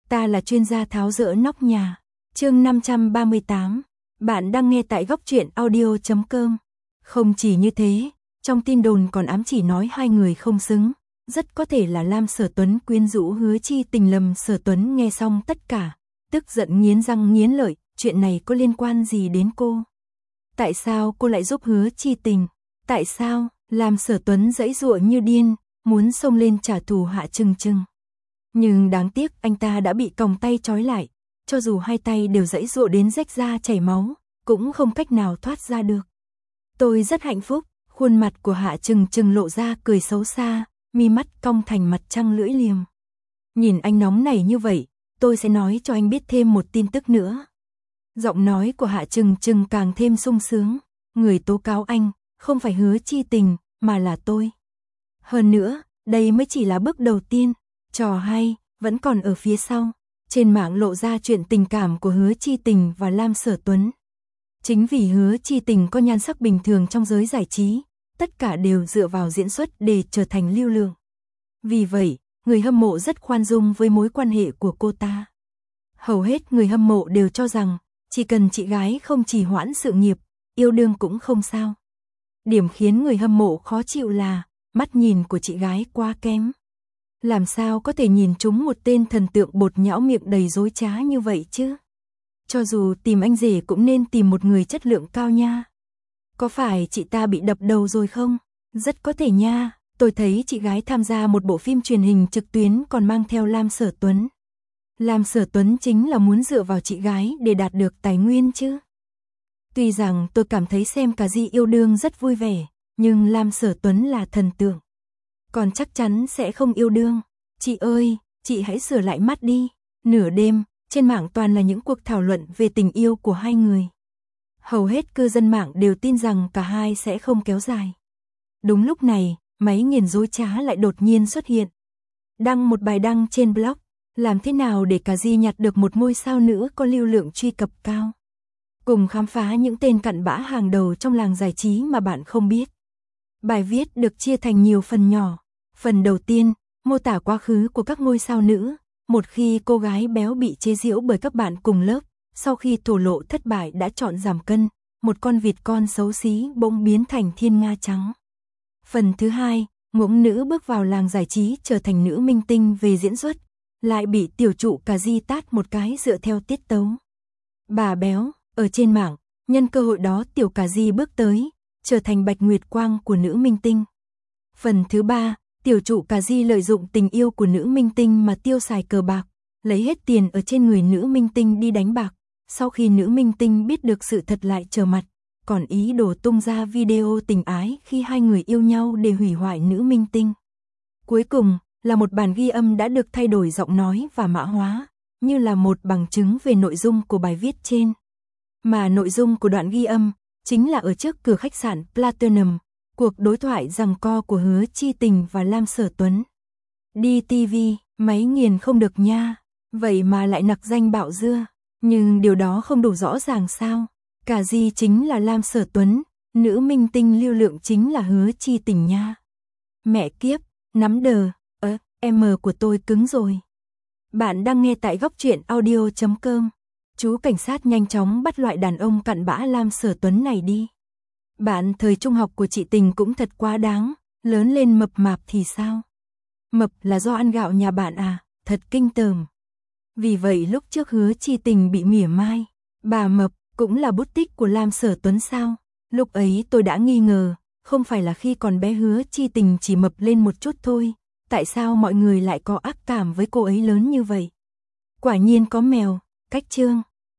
Ta là chuyên gia tháo dỡ nóc nhà. Chương 538. Bạn đang nghe tại góc truyện audio.com. Không chỉ như thế, trong tin đồn còn ám chỉ nói hai người không xứng, rất có thể là Lam Sở Tuấn quyến rũ Hứa Chi Tình. Lâm Sở Tuấn nghe xong tất cả, tức giận nghiến răng nghiến lợi, chuyện này có liên quan gì đến cô? Tại sao cô lại giúp Hứa Chi Tình? Tại sao? Lam Sở Tuấn giãy giụa như điên, muốn xông lên trả thù Hạ Trừng Trừng. Nhưng đáng tiếc anh ta đã bị còng tay trói lại, cho dù hai tay đều giãy giụa đến rách da chảy máu, cũng không cách nào thoát ra được. Tôi rất hạnh phúc, khuôn mặt của Hạ Trừng Trừng lộ ra cười xấu xa, mi mắt cong thành mặt trăng lưỡi liềm. Nhìn anh nóng nảy như vậy, tôi sẽ nói cho anh biết thêm một tin tức nữa. Giọng nói của Hạ Trừng Trừng càng thêm sung sướng, người tố cáo anh, không phải Hứa Chi Tình, mà là tôi. Hơn nữa, đây mới chỉ là bước đầu tiên, trò hay vẫn còn ở phía sau. Trên mạng lộ ra chuyện tình cảm của Hứa Chi Tình và Lam Sở Tuấn. Chính vì Hứa Chi Tình có nhan sắc bình thường trong giới giải trí, tất cả đều dựa vào diễn xuất để trở thành lưu lượng. Vì vậy, người hâm mộ rất khoan dung với mối quan hệ của cô ta. Hầu hết người hâm mộ đều cho rằng, chỉ cần chị gái không trì hoãn sự nghiệp, yêu đương cũng không sao. Điểm khiến người hâm mộ khó chịu là, mắt nhìn của chị gái quá kém. Làm sao có thể nhìn trúng một tên thần tượng bột nhão miệng đầy dối trá như vậy chứ? Cho dù tìm anh rể cũng nên tìm một người chất lượng cao nha. Có phải chị ta bị đập đầu rồi không? Rất có thể nha, tôi thấy chị gái tham gia một bộ phim truyền hình trực tuyến còn mang theo Lam Sở Tuấn. Lam Sở Tuấn chính là muốn dựa vào chị gái để đạt được tài nguyên chứ. Tuy rằng tôi cảm thấy xem Cà Di yêu đương rất vui vẻ, nhưng Lam Sở Tuấn là thần tượng, còn chắc chắn sẽ không yêu đương. Chị ơi, chị hãy sửa lại mắt đi. Nửa đêm, trên mạng toàn là những cuộc thảo luận về tình yêu của hai người. Hầu hết cư dân mạng đều tin rằng cả hai sẽ không kéo dài. Đúng lúc này, máy nghiền dối trá lại đột nhiên xuất hiện. Đăng một bài đăng trên blog, làm thế nào để Cà Di nhặt được một ngôi sao nữ có lưu lượng truy cập cao. Cùng khám phá những tên cặn bã hàng đầu trong làng giải trí mà bạn không biết. Bài viết được chia thành nhiều phần nhỏ. Phần đầu tiên, mô tả quá khứ của các ngôi sao nữ. Một khi cô gái béo bị chế giễu bởi các bạn cùng lớp, sau khi thổ lộ thất bại đã chọn giảm cân, một con vịt con xấu xí bỗng biến thành thiên nga trắng. Phần thứ hai, ngỗng nữ bước vào làng giải trí trở thành nữ minh tinh về diễn xuất, lại bị tiểu trụ Cà Di tát một cái dựa theo tiết tấu. Bà béo, ở trên mạng, nhân cơ hội đó tiểu Cà Di bước tới, trở thành Bạch Nguyệt Quang của nữ minh tinh. Phần thứ ba, tiểu trụ Cà Di lợi dụng tình yêu của nữ minh tinh mà tiêu xài cờ bạc, lấy hết tiền ở trên người nữ minh tinh đi đánh bạc. Sau khi nữ minh tinh biết được sự thật lại trở mặt, còn ý đồ tung ra video tình ái khi hai người yêu nhau để hủy hoại nữ minh tinh. Cuối cùng, là một bản ghi âm đã được thay đổi giọng nói và mã hóa, như là một bằng chứng về nội dung của bài viết trên. Mà nội dung của đoạn ghi âm, chính là ở trước cửa khách sạn Platinum, cuộc đối thoại giằng co của Hứa Chi Tình và Lam Sở Tuấn. Đi TV, máy nghiền không được nha, vậy mà lại nặc danh bạo dưa, nhưng điều đó không đủ rõ ràng sao? Cà Di chính là Lam Sở Tuấn, nữ minh tinh lưu lượng chính là Hứa Chi Tình nha. Mẹ kiếp, nắm đờ, M của tôi cứng rồi. Bạn đang nghe tại góc truyện audio.com. Chú cảnh sát nhanh chóng bắt loại đàn ông cặn bã Lam Sở Tuấn này đi. Bạn thời trung học của chị Tình cũng thật quá đáng, lớn lên mập mạp thì sao? Mập là do ăn gạo nhà bạn à, thật kinh tởm. Vì vậy lúc trước Hứa Chi Tình bị mỉa mai, bà mập cũng là bút tích của Lam Sở Tuấn sao? Lúc ấy tôi đã nghi ngờ, không phải là khi còn bé Hứa Chi Tình chỉ mập lên một chút thôi, tại sao mọi người lại có ác cảm với cô ấy lớn như vậy? Quả nhiên có mèo, cách chương.